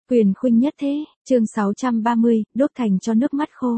Quyền khuynh nhất thế, chương 630, đốt thành cho nước mắt khô.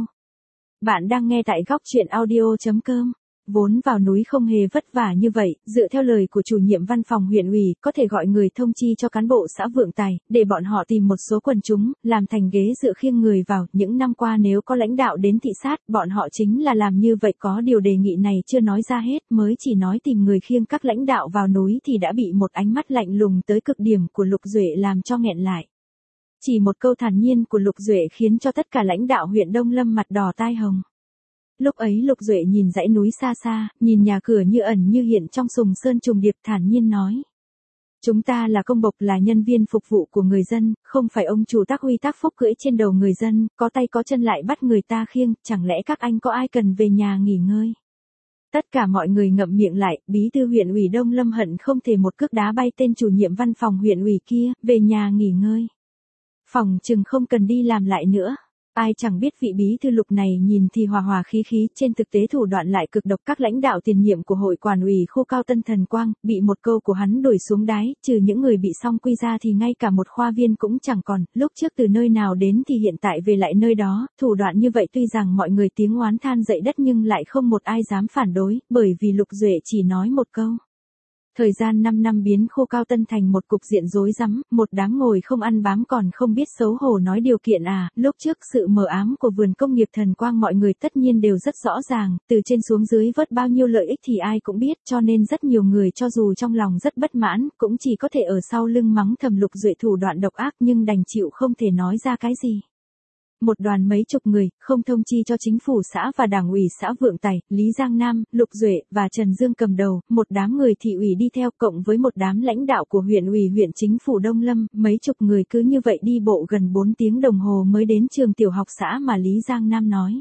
Bạn đang nghe tại góc truyện audio.com. Vốn vào núi không hề vất vả như vậy, dựa theo lời của chủ nhiệm văn phòng huyện ủy, có thể gọi người thông chi cho cán bộ xã Vượng Tài, để bọn họ tìm một số quần chúng, làm thành ghế dựa khiêng người vào. Những năm qua nếu có lãnh đạo đến thị sát, bọn họ chính là làm như vậy. Có điều đề nghị này chưa nói ra hết, mới chỉ nói tìm người khiêng các lãnh đạo vào núi thì đã bị một ánh mắt lạnh lùng tới cực điểm của Lục Duệ làm cho nghẹn lại. Chỉ một câu thản nhiên của Lục Duệ khiến cho tất cả lãnh đạo huyện Đông Lâm mặt đỏ tai hồng. Lúc ấy Lục Duệ nhìn dãy núi xa xa, nhìn nhà cửa như ẩn như hiện trong sùng sơn trùng điệp, thản nhiên nói. Chúng ta là công bộc, là nhân viên phục vụ của người dân, không phải ông chủ tác uy tác phúc cưỡi trên đầu người dân, có tay có chân lại bắt người ta khiêng, chẳng lẽ các anh có ai cần về nhà nghỉ ngơi? Tất cả mọi người ngậm miệng lại, bí thư huyện ủy Đông Lâm hận không thể một cước đá bay tên chủ nhiệm văn phòng huyện ủy kia, về nhà nghỉ ngơi. Phòng chừng không cần đi làm lại nữa. Ai chẳng biết vị bí thư Lục này nhìn thì hòa hòa khí khí, trên thực tế thủ đoạn lại cực độc. Các lãnh đạo tiền nhiệm của hội quản ủy khu Cao Tân Thần Quang, bị một câu của hắn đuổi xuống đáy, trừ những người bị song quy ra thì ngay cả một khoa viên cũng chẳng còn. Lúc trước từ nơi nào đến thì hiện tại về lại nơi đó. Thủ đoạn như vậy tuy rằng mọi người tiếng oán than dậy đất nhưng lại không một ai dám phản đối, bởi vì Lục Duệ chỉ nói một câu. Thời gian 5 năm biến khu Cao Tân thành một cục diện rối rắm, một đám ngồi không ăn bám còn không biết xấu hổ nói điều kiện à. Lúc trước sự mờ ám của vườn công nghiệp Thần Quang mọi người tất nhiên đều rất rõ ràng, từ trên xuống dưới vớt bao nhiêu lợi ích thì ai cũng biết, cho nên rất nhiều người cho dù trong lòng rất bất mãn, cũng chỉ có thể ở sau lưng mắng thầm Lục Duệ thủ đoạn độc ác, nhưng đành chịu không thể nói ra cái gì. Một đoàn mấy chục người, không thông chi cho chính phủ xã và đảng ủy xã Vượng Tài, Lý Giang Nam, Lục Duệ và Trần Dương cầm đầu, một đám người thị ủy đi theo cộng với một đám lãnh đạo của huyện ủy huyện chính phủ Đông Lâm, mấy chục người cứ như vậy đi bộ gần 4 tiếng đồng hồ mới đến trường tiểu học xã mà Lý Giang Nam nói.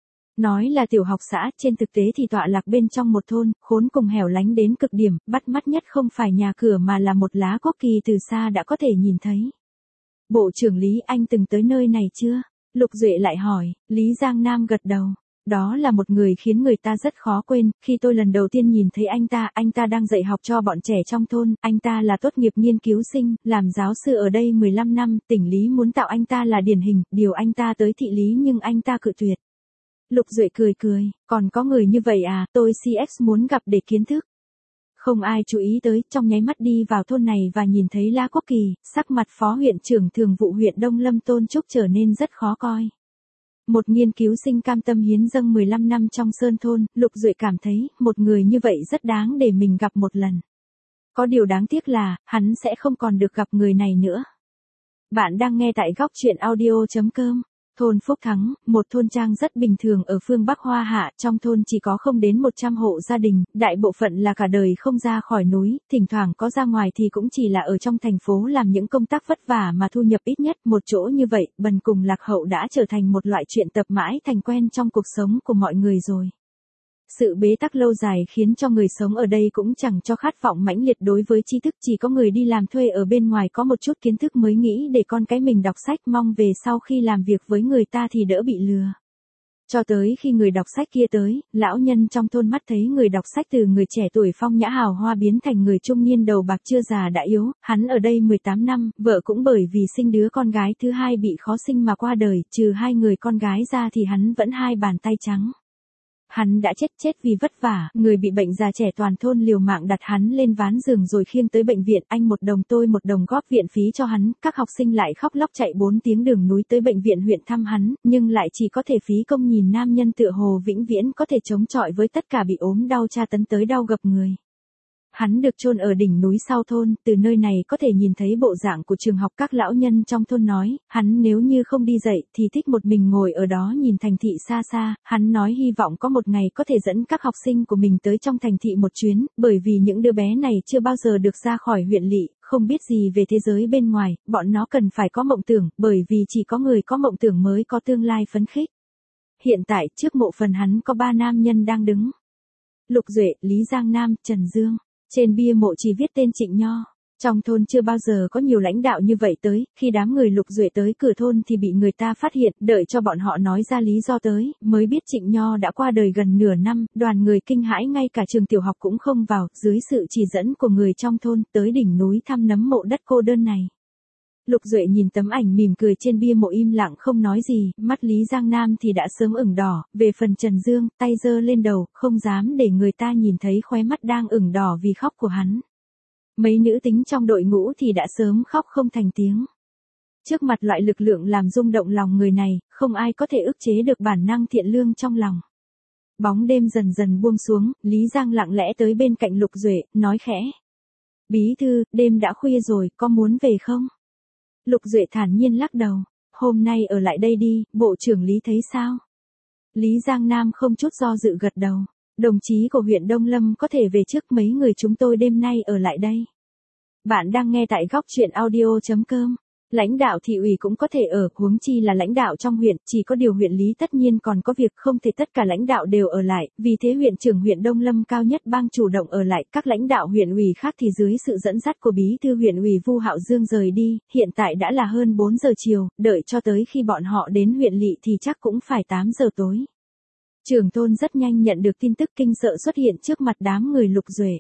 Nói là tiểu học xã, trên thực tế thì tọa lạc bên trong một thôn, khốn cùng hẻo lánh đến cực điểm, bắt mắt nhất không phải nhà cửa mà là một lá quốc kỳ từ xa đã có thể nhìn thấy. Bộ trưởng Lý, anh từng tới nơi này chưa? Lục Duệ lại hỏi. Lý Giang Nam gật đầu. Đó là một người khiến người ta rất khó quên, khi tôi lần đầu tiên nhìn thấy anh ta đang dạy học cho bọn trẻ trong thôn, anh ta là tốt nghiệp nghiên cứu sinh, làm giáo sư ở đây 15 năm, tỉnh Lý muốn tạo anh ta là điển hình, điều anh ta tới thị Lý nhưng anh ta cự tuyệt. Lục Duệ cười cười, còn có người như vậy à, tôi CX muốn gặp để kiến thức. Không ai chú ý tới, trong nháy mắt đi vào thôn này và nhìn thấy lá quốc kỳ, sắc mặt phó huyện trưởng thường vụ huyện Đông Lâm Tôn Trúc trở nên rất khó coi. Một nghiên cứu sinh cam tâm hiến dâng 15 năm trong sơn thôn, Lục Duệ cảm thấy, một người như vậy rất đáng để mình gặp một lần. Có điều đáng tiếc là, hắn sẽ không còn được gặp người này nữa. Bạn đang nghe tại góc truyện audio.com. Thôn Phúc Thắng, một thôn trang rất bình thường ở phương Bắc Hoa Hạ, trong thôn chỉ có không đến 100 hộ gia đình, đại bộ phận là cả đời không ra khỏi núi, thỉnh thoảng có ra ngoài thì cũng chỉ là ở trong thành phố làm những công tác vất vả mà thu nhập ít nhất. Một chỗ như vậy, bần cùng lạc hậu đã trở thành một loại chuyện tập mãi thành quen trong cuộc sống của mọi người rồi. Sự bế tắc lâu dài khiến cho người sống ở đây cũng chẳng cho khát vọng mãnh liệt đối với tri thức, chỉ có người đi làm thuê ở bên ngoài có một chút kiến thức mới nghĩ để con cái mình đọc sách, mong về sau khi làm việc với người ta thì đỡ bị lừa. Cho tới khi người đọc sách kia tới, lão nhân trong thôn mắt thấy người đọc sách từ người trẻ tuổi phong nhã hào hoa biến thành người trung niên đầu bạc chưa già đã yếu, hắn ở đây 18 năm, vợ cũng bởi vì sinh đứa con gái thứ hai bị khó sinh mà qua đời, trừ 2 người con gái ra thì hắn vẫn 2 bàn tay trắng. Hắn đã chết vì vất vả, người bị bệnh già trẻ toàn thôn liều mạng đặt hắn lên ván giường rồi khiêng tới bệnh viện, anh 1 đồng tôi 1 đồng góp viện phí cho hắn, các học sinh lại khóc lóc chạy 4 tiếng đường núi tới bệnh viện huyện thăm hắn, nhưng lại chỉ có thể phí công nhìn nam nhân tựa hồ vĩnh viễn có thể chống chọi với tất cả bị ốm đau tra tấn tới đau gập người. Hắn được chôn ở đỉnh núi sau thôn, từ nơi này có thể nhìn thấy bộ dạng của trường học. Các lão nhân trong thôn nói, hắn nếu như không đi dạy thì thích một mình ngồi ở đó nhìn thành thị xa xa, hắn nói hy vọng có một ngày có thể dẫn các học sinh của mình tới trong thành thị một chuyến, bởi vì những đứa bé này chưa bao giờ được ra khỏi huyện lỵ, không biết gì về thế giới bên ngoài, bọn nó cần phải có mộng tưởng, bởi vì chỉ có người có mộng tưởng mới có tương lai phấn khích. Hiện tại, trước mộ phần hắn có 3 nam nhân đang đứng. Lục Duệ, Lý Giang Nam, Trần Dương. Trên bia mộ chỉ viết tên Trịnh Nho. Trong thôn chưa bao giờ có nhiều lãnh đạo như vậy tới, khi đám người Lục Duệ tới cửa thôn thì bị người ta phát hiện, đợi cho bọn họ nói ra lý do tới, mới biết Trịnh Nho đã qua đời gần nửa năm, đoàn người kinh hãi ngay cả trường tiểu học cũng không vào, dưới sự chỉ dẫn của người trong thôn, tới đỉnh núi thăm nấm mộ đất cô đơn này. Lục Duệ nhìn tấm ảnh mỉm cười trên bia mộ im lặng không nói gì, mắt Lý Giang Nam thì đã sớm ửng đỏ, về phần Trần Dương, tay giơ lên đầu, không dám để người ta nhìn thấy khóe mắt đang ửng đỏ vì khóc của hắn. Mấy nữ tính trong đội ngũ thì đã sớm khóc không thành tiếng. Trước mặt loại lực lượng làm rung động lòng người này, không ai có thể ức chế được bản năng thiện lương trong lòng. Bóng đêm dần dần buông xuống, Lý Giang lặng lẽ tới bên cạnh Lục Duệ, nói khẽ. Bí thư, đêm đã khuya rồi, có muốn về không? Lục Duệ thản nhiên lắc đầu. Hôm nay ở lại đây đi, bộ trưởng Lý thấy sao? Lý Giang Nam không chút do dự gật đầu. Đồng chí của huyện Đông Lâm có thể về trước, mấy người chúng tôi đêm nay ở lại đây. Bạn đang nghe tại góc truyện audio.com. Lãnh đạo thị ủy cũng có thể ở, huống chi là lãnh đạo trong huyện, chỉ có điều huyện Lý tất nhiên còn có việc không thể tất cả lãnh đạo đều ở lại, vì thế huyện trưởng huyện Đông Lâm Cao Nhất Bang chủ động ở lại, các lãnh đạo huyện ủy khác thì dưới sự dẫn dắt của bí thư huyện ủy Vu Hạo Dương rời đi, hiện tại đã là hơn 4 giờ chiều, đợi cho tới khi bọn họ đến huyện lỵ thì chắc cũng phải 8 giờ tối. Trưởng thôn rất nhanh nhận được tin tức kinh sợ xuất hiện trước mặt đám người Lục Duệ.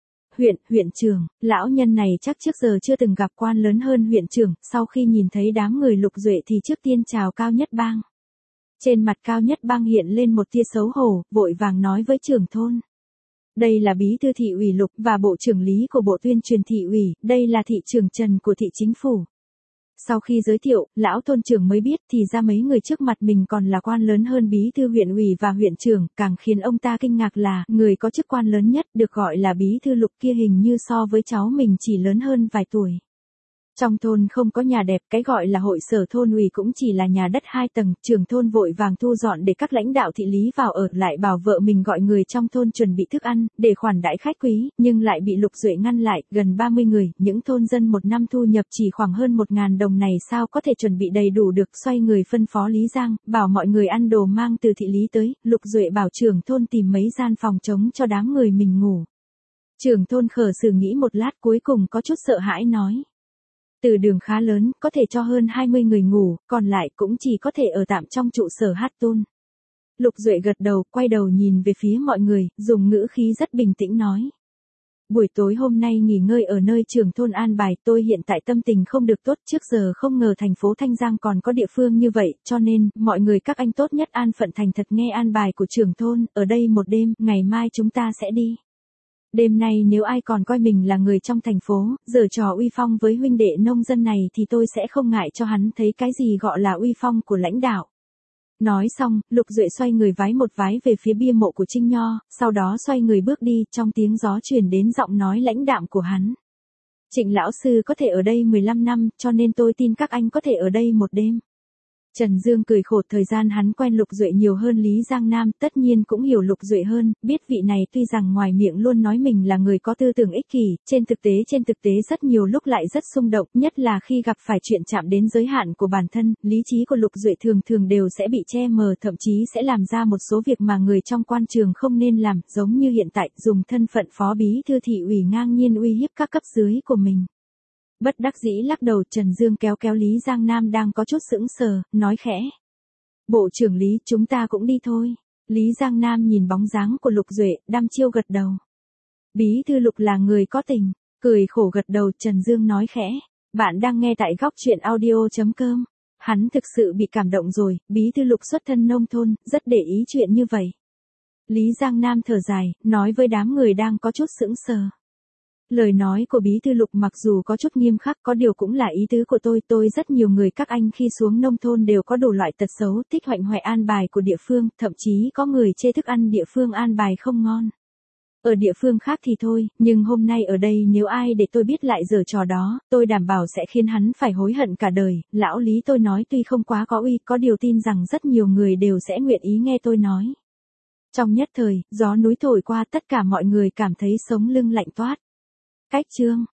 Huyện trưởng, lão nhân này chắc trước giờ chưa từng gặp quan lớn hơn huyện trưởng, sau khi nhìn thấy đám người Lục Duệ thì trước tiên chào Cao Nhất Bang. Trên mặt Cao Nhất Bang hiện lên một tia xấu hổ, vội vàng nói với trưởng thôn. Đây là bí thư thị ủy Lục và bộ trưởng Lý của bộ tuyên truyền thị ủy, đây là thị trưởng Trần của thị chính phủ. Sau khi giới thiệu, lão thôn trưởng mới biết thì ra mấy người trước mặt mình còn là quan lớn hơn bí thư huyện ủy và huyện trưởng, càng khiến ông ta kinh ngạc là, người có chức quan lớn nhất được gọi là bí thư Lục kia hình như so với cháu mình chỉ lớn hơn vài tuổi. Trong thôn không có nhà đẹp, cái gọi là hội sở thôn ủy cũng chỉ là nhà đất 2 tầng, trưởng thôn vội vàng thu dọn để các lãnh đạo thị lý vào ở, lại bảo vợ mình gọi người trong thôn chuẩn bị thức ăn, để khoản đãi khách quý, nhưng lại bị Lục Duệ ngăn lại, gần 30 người, những thôn dân một năm thu nhập chỉ khoảng hơn 1.000 đồng này sao có thể chuẩn bị đầy đủ được, xoay người phân phó Lý Giang, bảo mọi người ăn đồ mang từ thị lý tới, Lục Duệ bảo trưởng thôn tìm mấy gian phòng trống cho đám người mình ngủ. Trưởng thôn khở sử nghĩ một lát cuối cùng có chút sợ hãi nói. Từ đường khá lớn, có thể cho hơn 20 người ngủ, còn lại cũng chỉ có thể ở tạm trong trụ sở Hát Tôn. Lục Duệ gật đầu, quay đầu nhìn về phía mọi người, dùng ngữ khí rất bình tĩnh nói. Buổi tối hôm nay nghỉ ngơi ở nơi trưởng thôn an bài, tôi hiện tại tâm tình không được tốt, trước giờ không ngờ thành phố Thanh Giang còn có địa phương như vậy, cho nên, mọi người các anh tốt nhất an phận thành thật nghe an bài của trưởng thôn, ở đây một đêm, ngày mai chúng ta sẽ đi. Đêm nay nếu ai còn coi mình là người trong thành phố, giở trò uy phong với huynh đệ nông dân này thì tôi sẽ không ngại cho hắn thấy cái gì gọi là uy phong của lãnh đạo. Nói xong, Lục Duệ xoay người vái một vái về phía bia mộ của Trinh Nho, sau đó xoay người bước đi, trong tiếng gió truyền đến giọng nói lãnh đạm của hắn. Trịnh lão sư có thể ở đây 15 năm, cho nên tôi tin các anh có thể ở đây một đêm. Trần Dương cười khổ, thời gian hắn quen Lục Duệ nhiều hơn Lý Giang Nam, tất nhiên cũng hiểu Lục Duệ hơn, biết vị này tuy rằng ngoài miệng luôn nói mình là người có tư tưởng ích kỷ, trên thực tế rất nhiều lúc lại rất xung động, nhất là khi gặp phải chuyện chạm đến giới hạn của bản thân, lý trí của Lục Duệ thường thường đều sẽ bị che mờ, thậm chí sẽ làm ra một số việc mà người trong quan trường không nên làm, giống như hiện tại, dùng thân phận phó bí thư thị ủy ngang nhiên uy hiếp các cấp dưới của mình. Bất đắc dĩ lắc đầu, Trần Dương kéo Lý Giang Nam đang có chút sững sờ, nói khẽ. Bộ trưởng Lý, chúng ta cũng đi thôi. Lý Giang Nam nhìn bóng dáng của Lục Duệ, đăm chiêu gật đầu. Bí thư Lục là người có tình, cười khổ gật đầu, Trần Dương nói khẽ. Bạn đang nghe tại góc truyện audio.com. Hắn thực sự bị cảm động rồi, bí thư Lục xuất thân nông thôn, rất để ý chuyện như vậy. Lý Giang Nam thở dài, nói với đám người đang có chút sững sờ. Lời nói của bí thư Lục mặc dù có chút nghiêm khắc, có điều cũng là ý tứ của tôi rất nhiều người các anh khi xuống nông thôn đều có đủ loại tật xấu, thích hoạnh hoẹ an bài của địa phương, thậm chí có người chê thức ăn địa phương an bài không ngon. Ở địa phương khác thì thôi, nhưng hôm nay ở đây nếu ai để tôi biết lại giở trò đó, tôi đảm bảo sẽ khiến hắn phải hối hận cả đời. Lão Lý, tôi nói tuy không quá có uy, có điều tin rằng rất nhiều người đều sẽ nguyện ý nghe tôi nói. Trong nhất thời, gió núi thổi qua, tất cả mọi người cảm thấy sống lưng lạnh toát. Cách chương